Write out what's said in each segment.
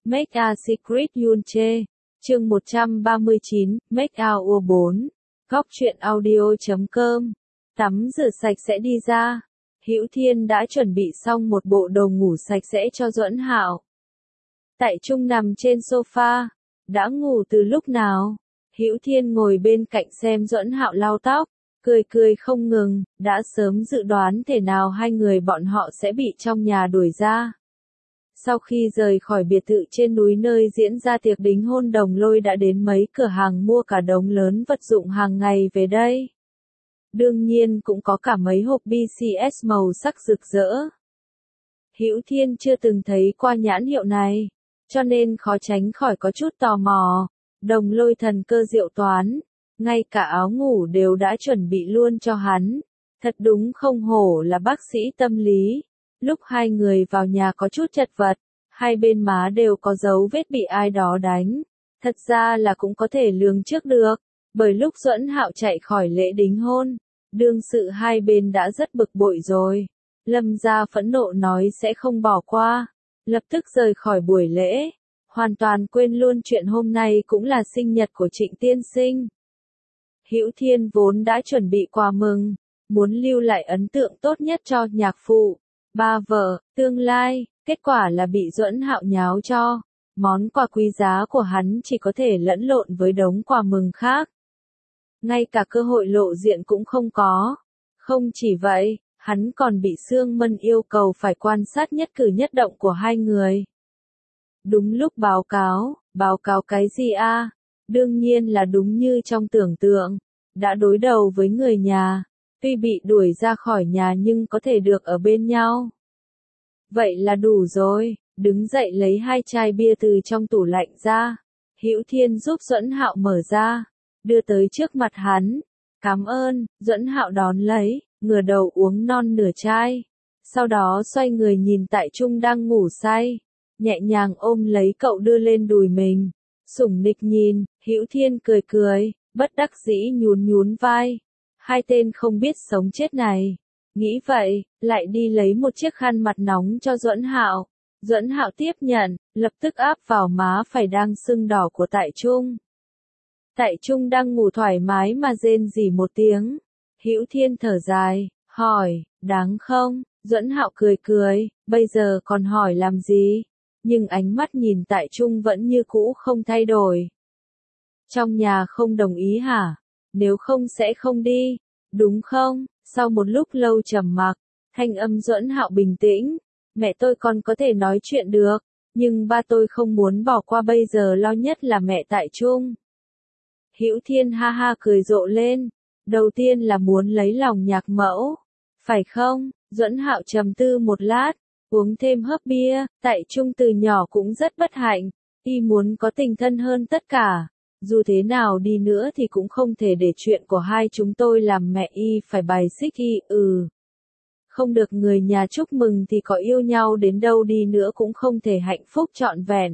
Make a Secret Yunche. Chương 139, Make Our 4. Góc truyện audio.com. Tắm rửa sạch sẽ đi ra. Hữu Thiên đã chuẩn bị xong một bộ đồ ngủ sạch sẽ cho Duẫn Hạo. Tại Trung nằm trên sofa, đã ngủ từ lúc nào? Hữu Thiên ngồi bên cạnh xem Duẫn Hạo lau tóc, cười cười không ngừng, đã sớm dự đoán thể nào hai người bọn họ sẽ bị trong nhà đuổi ra. Sau khi rời khỏi biệt thự trên núi nơi diễn ra tiệc đính hôn, Đồng Lôi đã đến mấy cửa hàng mua cả đống lớn vật dụng hàng ngày về đây. Đương nhiên cũng có cả mấy hộp BCS màu sắc rực rỡ. Hữu Thiên chưa từng thấy qua nhãn hiệu này, cho nên khó tránh khỏi có chút tò mò. Đồng Lôi thần cơ diệu toán, ngay cả áo ngủ đều đã chuẩn bị luôn cho hắn. Thật đúng không hổ là bác sĩ tâm lý. Lúc hai người vào nhà có chút chật vật, hai bên má đều có dấu vết bị ai đó đánh. Thật ra là cũng có thể lường trước được, bởi lúc Duẫn Hạo chạy khỏi lễ đính hôn, đương sự hai bên đã rất bực bội rồi. Lâm gia phẫn nộ nói sẽ không bỏ qua, lập tức rời khỏi buổi lễ, hoàn toàn quên luôn chuyện hôm nay cũng là sinh nhật của Trịnh tiên sinh. Hữu Thiên vốn đã chuẩn bị quà mừng, muốn lưu lại ấn tượng tốt nhất cho nhạc phụ, ba vợ, tương lai, kết quả là bị Duẫn Hạo nháo cho. Món quà quý giá của hắn chỉ có thể lẫn lộn với đống quà mừng khác. Ngay cả cơ hội lộ diện cũng không có. Không chỉ vậy, hắn còn bị Sương Mân yêu cầu phải quan sát nhất cử nhất động của hai người. Đúng lúc báo cáo cái gì a? Đương nhiên là đúng như trong tưởng tượng, đã đối đầu với người nhà. Tuy bị đuổi ra khỏi nhà nhưng có thể được ở bên nhau. Vậy là đủ rồi, đứng dậy lấy hai chai bia từ trong tủ lạnh ra. Hữu Thiên giúp Duẫn Hạo mở ra, đưa tới trước mặt hắn. Cảm ơn, Duẫn Hạo đón lấy, ngửa đầu uống non nửa chai. Sau đó xoay người nhìn Tại Trung đang ngủ say, nhẹ nhàng ôm lấy cậu đưa lên đùi mình. Sủng nịch nhìn, Hữu Thiên cười cười, bất đắc dĩ nhún vai. Hai tên không biết sống chết này. Nghĩ vậy, lại đi lấy một chiếc khăn mặt nóng cho Duẫn Hạo. Duẫn Hạo tiếp nhận, lập tức áp vào má phải đang sưng đỏ của Tại Trung. Tại Trung đang ngủ thoải mái mà rên rỉ một tiếng. Hữu Thiên thở dài, hỏi, đáng không? Duẫn Hạo cười cười, bây giờ còn hỏi làm gì? Nhưng ánh mắt nhìn Tại Trung vẫn như cũ không thay đổi. Trong nhà không đồng ý hả? Nếu không sẽ không đi, đúng không? Sau một lúc lâu trầm mặc, thanh âm Duẫn Hạo bình tĩnh, mẹ tôi còn có thể nói chuyện được, nhưng ba tôi không muốn bỏ qua, bây giờ lo nhất là mẹ Tại Trung. Hữu Thiên ha ha cười rộ lên, đầu tiên là muốn lấy lòng nhạc mẫu, phải không? Duẫn Hạo trầm tư một lát, uống thêm hớp bia. Tại Trung từ nhỏ cũng rất bất hạnh, y muốn có tình thân hơn tất cả. Dù thế nào đi nữa thì cũng không thể để chuyện của hai chúng tôi làm mẹ y phải bài xích y. Không được người nhà chúc mừng thì có yêu nhau đến đâu đi nữa cũng không thể hạnh phúc trọn vẹn.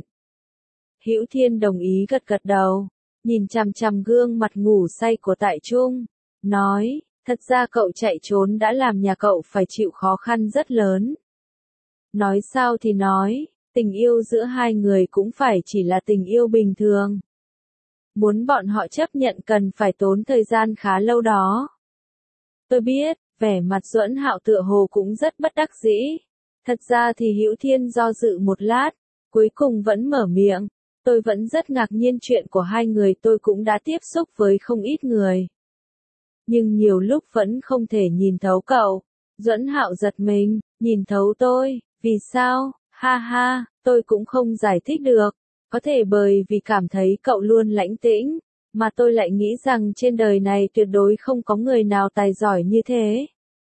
Hữu Thiên đồng ý gật gật đầu, nhìn chằm chằm gương mặt ngủ say của Tại Trung, nói, thật ra cậu chạy trốn đã làm nhà cậu phải chịu khó khăn rất lớn. Nói sao thì nói, tình yêu giữa hai người cũng phải chỉ là tình yêu bình thường. Muốn bọn họ chấp nhận cần phải tốn thời gian khá lâu đó. Tôi biết, vẻ mặt Duẫn Hạo tựa hồ cũng rất bất đắc dĩ. Thật ra thì Hữu Thiên do dự một lát, cuối cùng vẫn mở miệng. Tôi vẫn rất ngạc nhiên chuyện của hai người, tôi cũng đã tiếp xúc với không ít người. Nhưng nhiều lúc vẫn không thể nhìn thấu cậu. Duẫn Hạo giật mình, nhìn thấu tôi, vì sao? Ha ha, tôi cũng không giải thích được. Có thể bởi vì cảm thấy cậu luôn lãnh tĩnh, mà tôi lại nghĩ rằng trên đời này tuyệt đối không có người nào tài giỏi như thế.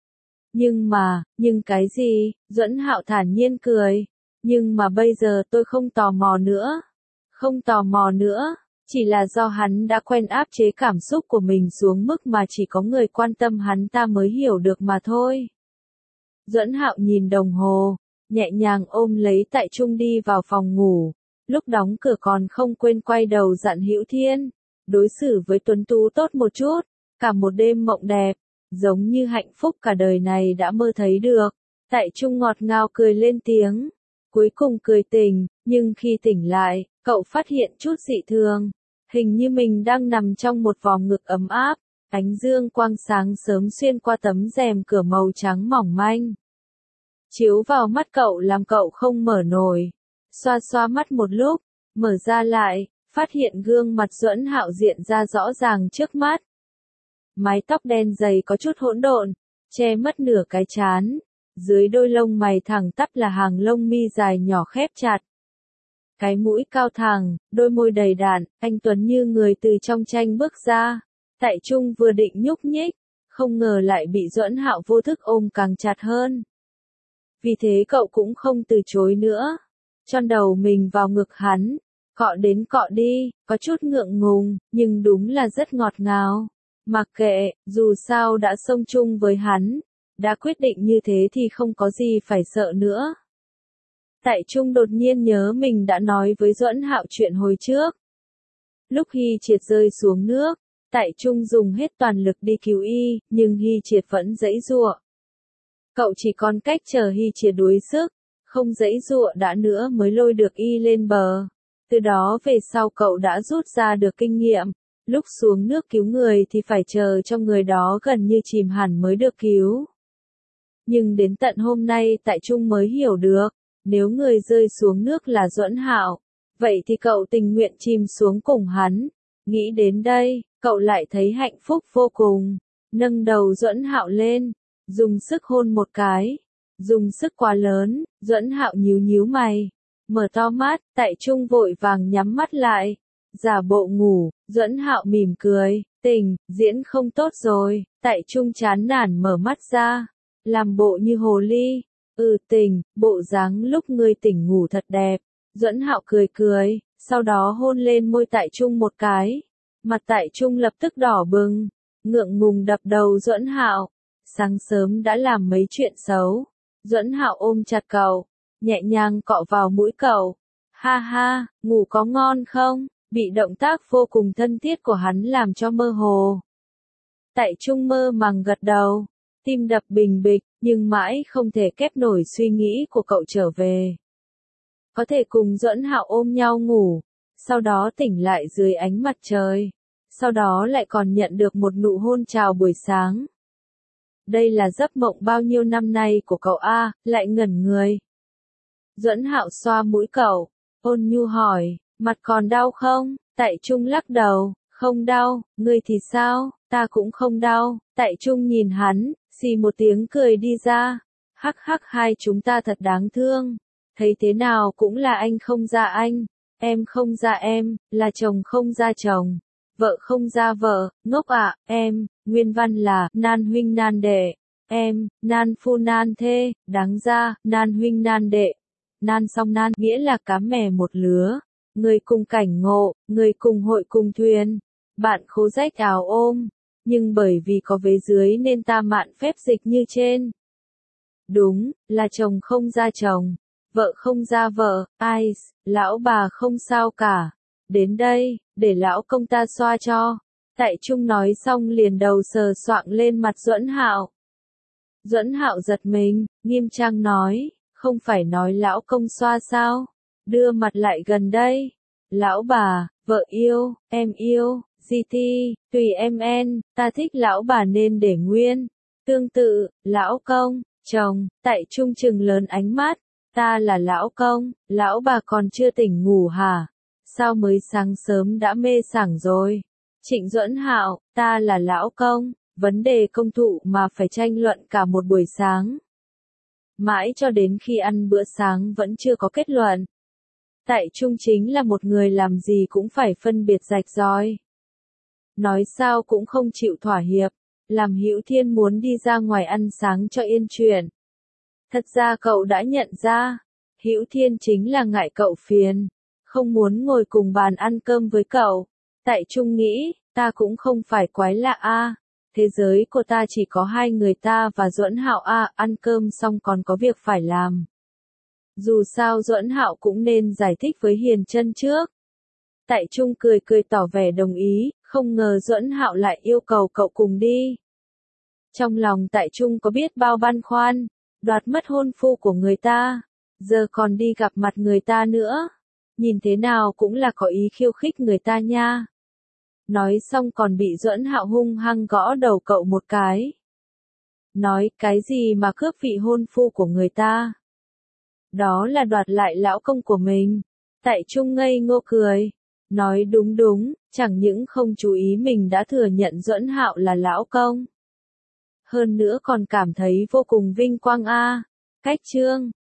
Nhưng cái gì? Duẫn Hạo thản nhiên cười. Nhưng mà bây giờ tôi không tò mò nữa. Không tò mò nữa, chỉ là do hắn đã quen áp chế cảm xúc của mình xuống mức mà chỉ có người quan tâm hắn ta mới hiểu được mà thôi. Duẫn Hạo nhìn đồng hồ, nhẹ nhàng ôm lấy Tại Trung đi vào phòng ngủ. Lúc đóng cửa còn không quên quay đầu dặn Hữu Thiên, đối xử với Tuấn Tú tốt một chút, cả một đêm mộng đẹp, giống như hạnh phúc cả đời này đã mơ thấy được. Tại Trung ngọt ngào cười lên tiếng, Cuối cùng cười tỉnh, nhưng khi tỉnh lại, cậu phát hiện chút dị thường. Hình như mình đang nằm trong một vòng ngực ấm áp, ánh dương quang sáng sớm xuyên qua tấm rèm cửa màu trắng mỏng manh. Chiếu vào mắt cậu làm cậu không mở nổi. Xoa xoa mắt một lúc, mở ra lại, phát hiện gương mặt Duẫn Hạo diện ra rõ ràng trước mắt. Mái tóc đen dày có chút hỗn độn, che mất nửa cái trán. Dưới đôi lông mày thẳng tắp là hàng lông mi dài nhỏ khép chặt. Cái mũi cao thẳng, đôi môi đầy đặn, anh tuấn như người từ trong tranh bước ra. Tại Trung vừa định nhúc nhích, không ngờ lại bị Duẫn Hạo vô thức ôm càng chặt hơn. Vì thế cậu cũng không từ chối nữa. Chôn đầu mình vào ngực hắn, cọ đến cọ đi, có chút ngượng ngùng, nhưng đúng là rất ngọt ngào. Mặc kệ, dù sao đã sống chung với hắn, đã quyết định như thế thì không có gì phải sợ nữa. Tại Trung đột nhiên nhớ mình đã nói với Duẫn Hạo chuyện hồi trước. Lúc Hy Triệt rơi xuống nước, Tại Trung dùng hết toàn lực đi cứu y, nhưng Hy Triệt vẫn giãy giụa. Cậu chỉ còn cách chờ Hy Triệt đuối sức, không giãy giụa đã nữa mới lôi được y lên bờ. Từ đó về sau cậu đã rút ra được kinh nghiệm, lúc xuống nước cứu người thì phải chờ cho người đó gần như chìm hẳn mới được cứu. Nhưng đến tận hôm nay Tại Trung mới hiểu được, nếu người rơi xuống nước là Duẫn Hạo, vậy thì cậu tình nguyện chìm xuống cùng hắn. Nghĩ đến đây, cậu lại thấy hạnh phúc vô cùng, nâng đầu Duẫn Hạo lên, dùng sức hôn một cái, dùng sức quá lớn, Duẫn Hạo nhíu nhíu mày, mở to mắt, Tại Trung vội vàng nhắm mắt lại, giả bộ ngủ, Duẫn Hạo mỉm cười, tỉnh, diễn không tốt rồi, Tại Trung chán nản mở mắt ra, làm bộ như hồ ly, tỉnh, bộ dáng lúc ngươi tỉnh ngủ thật đẹp, Duẫn Hạo cười cười, sau đó hôn lên môi Tại Trung một cái, mặt Tại Trung lập tức đỏ bừng, ngượng ngùng đập đầu Duẫn Hạo, sáng sớm đã làm mấy chuyện xấu, Duẫn Hạo ôm chặt cậu, nhẹ nhàng cọ vào mũi cậu, ha ha, ngủ có ngon không, bị động tác vô cùng thân thiết của hắn làm cho mơ hồ. Tại Trung mơ màng gật đầu, tim đập bình bịch, nhưng mãi không thể kép nổi suy nghĩ của cậu trở về. Có thể cùng Duẫn Hạo ôm nhau ngủ, sau đó tỉnh lại dưới ánh mặt trời, sau đó lại còn nhận được một nụ hôn chào buổi sáng. Đây là giấc mộng bao nhiêu năm nay của cậu a, lại ngẩn người. Duẫn Hạo xoa mũi cậu, ôn nhu hỏi, mặt còn đau không? Tại Trung lắc đầu, không đau, ngươi thì sao? Ta cũng không đau. Tại Trung nhìn hắn, xì một tiếng cười đi ra. Hắc hắc, hai chúng ta thật đáng thương. Thấy thế nào cũng là anh không ra anh, em không ra em, là chồng không ra chồng, vợ không ra vợ, ngốc ạ, em, nguyên văn là nan huynh nan đệ, em, nan phu nan thê, đáng ra, nan huynh nan đệ. Nan song nan nghĩa là cá mè một lứa, người cùng cảnh ngộ, người cùng hội cùng thuyền, bạn khố rách áo ôm, nhưng bởi vì có vế dưới nên ta mạn phép dịch như trên. Đúng, là chồng không ra chồng, vợ không ra vợ, ai, lão bà không sao cả. Đến đây, để lão công ta xoa cho. Tại Trung nói xong liền đầu sờ soạng lên mặt Duẫn Hạo. Duẫn Hạo giật mình, nghiêm trang nói, không phải nói lão công xoa sao? Đưa mặt lại gần đây. Lão bà, vợ yêu, em yêu, GT, tùy em en, ta thích lão bà nên để nguyên. Tương tự, lão công, chồng, Tại Trung trừng lớn ánh mắt. Ta là lão công, lão bà còn chưa tỉnh ngủ hả? Sao mới sáng sớm đã mê sảng rồi? Trịnh Duẫn Hạo, ta là lão công, vấn đề công thụ mà phải tranh luận cả một buổi sáng. Mãi cho đến khi ăn bữa sáng vẫn chưa có kết luận. Tại Trung chính là một người làm gì cũng phải phân biệt rạch ròi. Nói sao cũng không chịu thỏa hiệp, làm Hữu Thiên muốn đi ra ngoài ăn sáng cho yên chuyện. Thật ra cậu đã nhận ra, Hữu Thiên chính là ngại cậu phiền, không muốn ngồi cùng bàn ăn cơm với cậu. Tại Trung nghĩ, ta cũng không phải quái lạ a, thế giới của ta chỉ có hai người ta và Duẫn Hạo a, ăn cơm xong còn có việc phải làm. Dù sao Duẫn Hạo cũng nên giải thích với Hiền Chân trước. Tại Trung cười cười tỏ vẻ đồng ý, không ngờ Duẫn Hạo lại yêu cầu cậu cùng đi. Trong lòng Tại Trung có biết bao băn khoăn, đoạt mất hôn phu của người ta, Giờ còn đi gặp mặt người ta nữa. Nhìn thế nào cũng là có ý khiêu khích người ta nha. Nói xong còn bị Duẫn Hạo hung hăng gõ đầu cậu một cái. Nói cái gì mà cướp vị hôn phu của người ta. Đó là đoạt lại lão công của mình. Tại Trung ngây ngô cười. Nói đúng đúng, chẳng những không chú ý mình đã thừa nhận Duẫn Hạo là lão công. Hơn nữa còn cảm thấy vô cùng vinh quang a. Cách chương